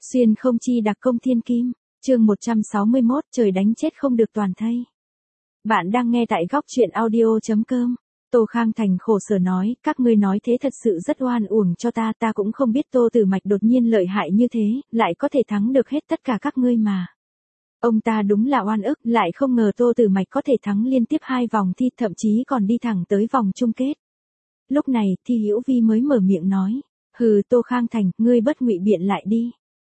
Xuyên không chi đặc công thiên kim, chương 161 trời đánh chết không được toàn thây. Bạn đang nghe tại góc truyện audio.com. Tô Khang Thành khổ sở nói, các ngươi nói thế thật sự rất oan uổng cho ta cũng không biết Tô Tử Mạch đột nhiên lợi hại như thế, lại có thể thắng được hết tất cả các ngươi mà. Ông ta đúng là oan ức, lại không ngờ Tô Tử Mạch có thể thắng liên tiếp 2 vòng thi, thậm chí còn đi thẳng tới vòng chung kết. Lúc này, Thi Hữu Vi mới mở miệng nói, hừ Tô Khang Thành, ngươi bất ngụy biện lại đi.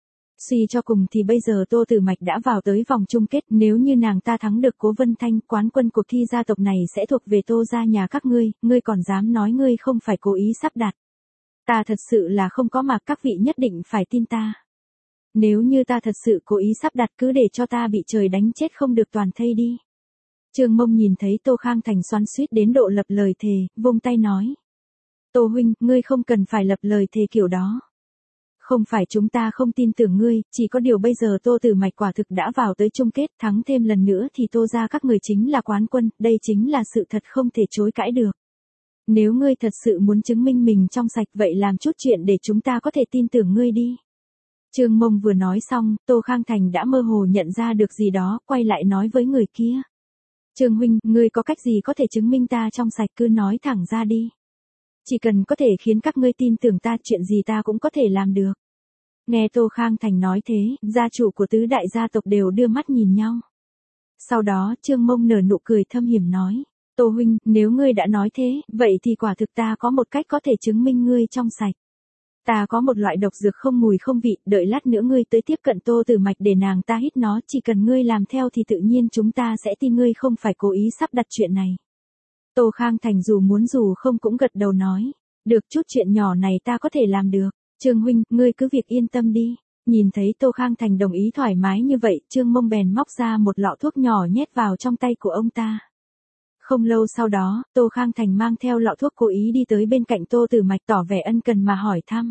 Suy cho cùng thì bây giờ Tô Tử Mạch đã vào tới vòng chung kết, nếu như nàng ta thắng được Cố Vân Thanh, quán quân cuộc thi gia tộc này sẽ thuộc về Tô gia nhà các ngươi còn dám nói ngươi không phải cố ý sắp đặt. Ta thật sự là không có mà các vị nhất định phải tin ta. Nếu như ta thật sự cố ý sắp đặt cứ để cho ta bị trời đánh chết không được toàn thây đi. Trương Mông nhìn thấy Tô Khang Thành xoắn xuýt đến độ lập lời thề, vung tay nói. Tô huynh, ngươi không cần phải lập lời thề kiểu đó. Không phải chúng ta không tin tưởng ngươi, chỉ có điều bây giờ Tô Tử Mạch quả thực đã vào tới chung kết, thắng thêm lần nữa thì Tô gia các người chính là quán quân, đây chính là sự thật không thể chối cãi được. Nếu ngươi thật sự muốn chứng minh mình trong sạch vậy làm chút chuyện để chúng ta có thể tin tưởng ngươi đi. Trương Mông vừa nói xong, Tô Khang Thành đã mơ hồ nhận ra được gì đó, quay lại nói với người kia. Trương huynh, ngươi có cách gì có thể chứng minh ta trong sạch cứ nói thẳng ra đi. Chỉ cần có thể khiến các ngươi tin tưởng ta, chuyện gì ta cũng có thể làm được. Nghe Tô Khang Thành nói thế, gia chủ của tứ đại gia tộc đều đưa mắt nhìn nhau. Sau đó Trương Mông nở nụ cười thâm hiểm nói, Tô huynh, nếu ngươi đã nói thế, vậy thì quả thực ta có một cách có thể chứng minh ngươi trong sạch. Ta có một loại độc dược không mùi không vị, đợi lát nữa ngươi tới tiếp cận Tô Tử Mạch để nàng ta hít nó, chỉ cần ngươi làm theo thì tự nhiên chúng ta sẽ tin ngươi không phải cố ý sắp đặt chuyện này. Tô Khang Thành dù muốn dù không cũng gật đầu nói, được, chút chuyện nhỏ này ta có thể làm được. Trương huynh, ngươi cứ việc yên tâm đi. Nhìn thấy Tô Khang Thành đồng ý thoải mái như vậy, Trương Mông bèn móc ra một lọ thuốc nhỏ nhét vào trong tay của ông ta. Không lâu sau đó, Tô Khang Thành mang theo lọ thuốc cố ý đi tới bên cạnh Tô Tử Mạch tỏ vẻ ân cần mà hỏi thăm.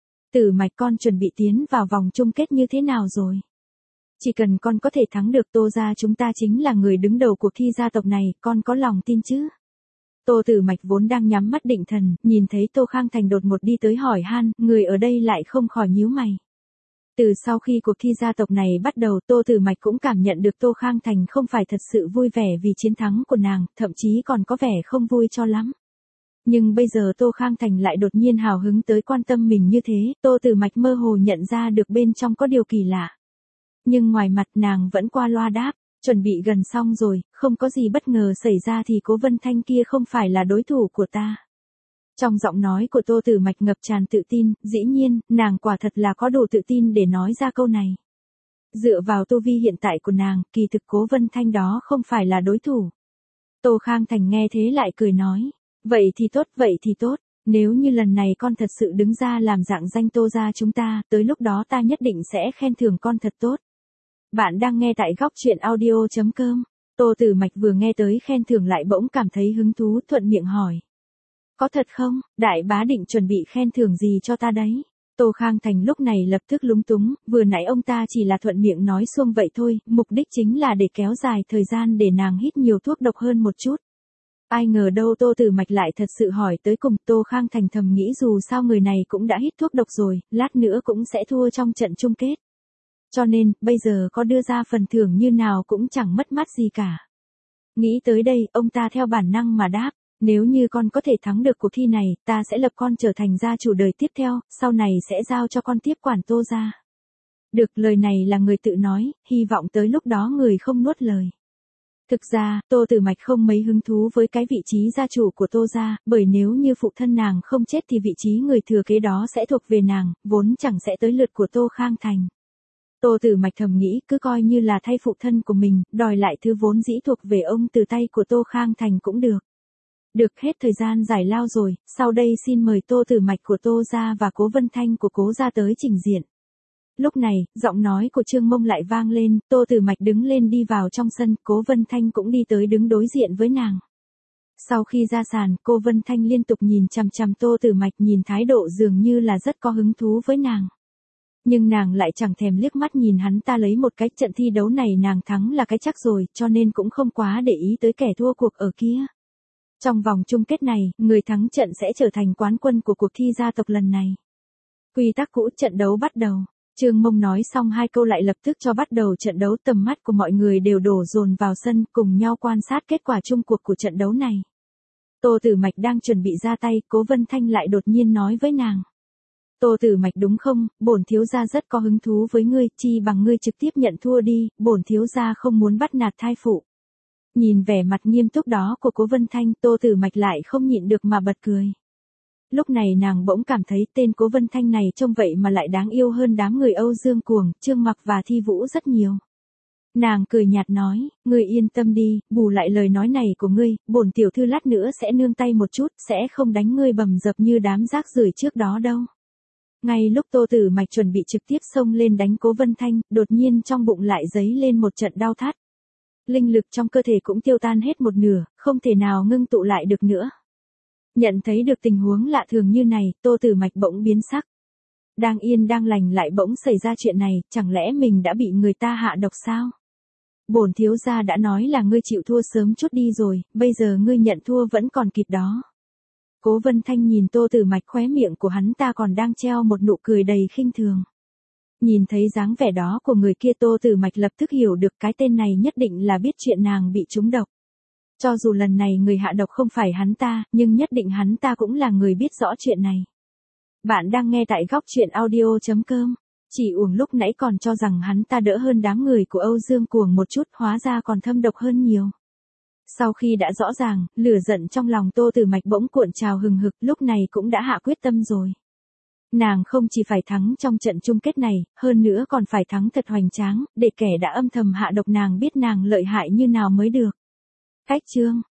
Tử Mạch, con chuẩn bị tiến vào vòng chung kết như thế nào rồi? Chỉ cần con có thể thắng được Tô gia chúng ta chính là người đứng đầu cuộc thi gia tộc này, con có lòng tin chứ? Tô Tử Mạch vốn đang nhắm mắt định thần, nhìn thấy Tô Khang Thành đột ngột đi tới hỏi han, người ở đây lại không khỏi nhíu mày. Từ sau khi cuộc thi gia tộc này bắt đầu, Tô Tử Mạch cũng cảm nhận được Tô Khang Thành không phải thật sự vui vẻ vì chiến thắng của nàng, thậm chí còn có vẻ không vui cho lắm. Nhưng bây giờ Tô Khang Thành lại đột nhiên hào hứng tới quan tâm mình như thế, Tô Tử Mạch mơ hồ nhận ra được bên trong có điều kỳ lạ. Nhưng ngoài mặt nàng vẫn qua loa đáp. Chuẩn bị gần xong rồi, không có gì bất ngờ xảy ra thì Cố Vân Thanh kia không phải là đối thủ của ta. Trong giọng nói của Tô Tử Mạch ngập tràn tự tin, dĩ nhiên, nàng quả thật là có đủ tự tin để nói ra câu này. Dựa vào tu vi hiện tại của nàng, kỳ thực Cố Vân Thanh đó không phải là đối thủ. Tô Khang Thành nghe thế lại cười nói, vậy thì tốt, nếu như lần này con thật sự đứng ra làm dạng danh Tô gia chúng ta, tới lúc đó ta nhất định sẽ khen thưởng con thật tốt. Bạn đang nghe tại góc truyện audio.com. Tô Tử Mạch vừa nghe tới khen thưởng lại bỗng cảm thấy hứng thú, thuận miệng hỏi. Có thật không, đại bá định chuẩn bị khen thưởng gì cho ta đấy? Tô Khang Thành lúc này lập tức lúng túng, vừa nãy ông ta chỉ là thuận miệng nói xuông vậy thôi, mục đích chính là để kéo dài thời gian để nàng hít nhiều thuốc độc hơn một chút. Ai ngờ đâu Tô Tử Mạch lại thật sự hỏi tới cùng. Tô Khang Thành thầm nghĩ dù sao người này cũng đã hít thuốc độc rồi, lát nữa cũng sẽ thua trong trận chung kết. Cho nên, bây giờ có đưa ra phần thưởng như nào cũng chẳng mất mát gì cả. Nghĩ tới đây, ông ta theo bản năng mà đáp, nếu như con có thể thắng được cuộc thi này, ta sẽ lập con trở thành gia chủ đời tiếp theo, sau này sẽ giao cho con tiếp quản Tô gia. Được, lời này là người tự nói, hy vọng tới lúc đó người không nuốt lời. Thực ra, Tô Tử Mạch không mấy hứng thú với cái vị trí gia chủ của Tô gia, bởi nếu như phụ thân nàng không chết thì vị trí người thừa kế đó sẽ thuộc về nàng, vốn chẳng sẽ tới lượt của Tô Khang Thành. Tô Tử Mạch thầm nghĩ cứ coi như là thay phụ thân của mình, đòi lại thứ vốn dĩ thuộc về ông từ tay của Tô Khang Thành cũng được. Được, hết thời gian giải lao rồi, sau đây xin mời Tô Tử Mạch của Tô gia và Cố Vân Thanh của Cố gia tới trình diện. Lúc này, giọng nói của Trương Mông lại vang lên, Tô Tử Mạch đứng lên đi vào trong sân, Cố Vân Thanh cũng đi tới đứng đối diện với nàng. Sau khi ra sàn, cô Vân Thanh liên tục nhìn chằm chằm Tô Tử Mạch, nhìn thái độ dường như là rất có hứng thú với nàng. Nhưng nàng lại chẳng thèm liếc mắt nhìn hắn ta lấy một cái, trận thi đấu này nàng thắng là cái chắc rồi, cho nên cũng không quá để ý tới kẻ thua cuộc ở kia. Trong vòng chung kết này, người thắng trận sẽ trở thành quán quân của cuộc thi gia tộc lần này. Quy tắc cũ, trận đấu bắt đầu. Trương Mông nói xong hai câu lại lập tức cho bắt đầu trận đấu, tầm mắt của mọi người đều đổ dồn vào sân, cùng nhau quan sát kết quả chung cuộc của trận đấu này. Tô Tử Mạch đang chuẩn bị ra tay, Cố Vân Thanh lại đột nhiên nói với nàng. Tô Tử Mạch đúng không, bổn thiếu gia rất có hứng thú với ngươi, chi bằng ngươi trực tiếp nhận thua đi, bổn thiếu gia không muốn bắt nạt thai phụ. Nhìn vẻ mặt nghiêm túc đó của Cố Vân Thanh, Tô Tử Mạch lại không nhịn được mà bật cười. Lúc này nàng bỗng cảm thấy tên Cố Vân Thanh này trông vậy mà lại đáng yêu hơn đám người Âu Dương Cuồng, Trương Mặc và Thi Vũ rất nhiều. Nàng cười nhạt nói, ngươi yên tâm đi, bù lại lời nói này của ngươi, bổn tiểu thư lát nữa sẽ nương tay một chút, sẽ không đánh ngươi bầm dập như đám rác rưởi trước đó đâu. Ngay lúc Tô Tử Mạch chuẩn bị trực tiếp xông lên đánh Cố Vân Thanh, đột nhiên trong bụng lại dấy lên một trận đau thắt. Linh lực trong cơ thể cũng tiêu tan hết một nửa, không thể nào ngưng tụ lại được nữa. Nhận thấy được tình huống lạ thường như này, Tô Tử Mạch bỗng biến sắc. Đang yên đang lành lại bỗng xảy ra chuyện này, chẳng lẽ mình đã bị người ta hạ độc sao? Bổn thiếu gia đã nói là ngươi chịu thua sớm chút đi rồi, bây giờ ngươi nhận thua vẫn còn kịp đó. Cố Vân Thanh nhìn Tô Tử Mạch, khóe miệng của hắn ta còn đang treo một nụ cười đầy khinh thường. Nhìn thấy dáng vẻ đó của người kia, Tô Tử Mạch lập tức hiểu được cái tên này nhất định là biết chuyện nàng bị trúng độc. Cho dù lần này người hạ độc không phải hắn ta, nhưng nhất định hắn ta cũng là người biết rõ chuyện này. Bạn đang nghe tại góc truyện audio.com. Chỉ uổng lúc nãy còn cho rằng hắn ta đỡ hơn đám người của Âu Dương Cuồng một chút, hóa ra còn thâm độc hơn nhiều. Sau khi đã rõ ràng, lửa giận trong lòng Tô Tử Mạch bỗng cuộn trào hừng hực, lúc này cũng đã hạ quyết tâm rồi. Nàng không chỉ phải thắng trong trận chung kết này, hơn nữa còn phải thắng thật hoành tráng, để kẻ đã âm thầm hạ độc nàng biết nàng lợi hại như nào mới được. Cách chương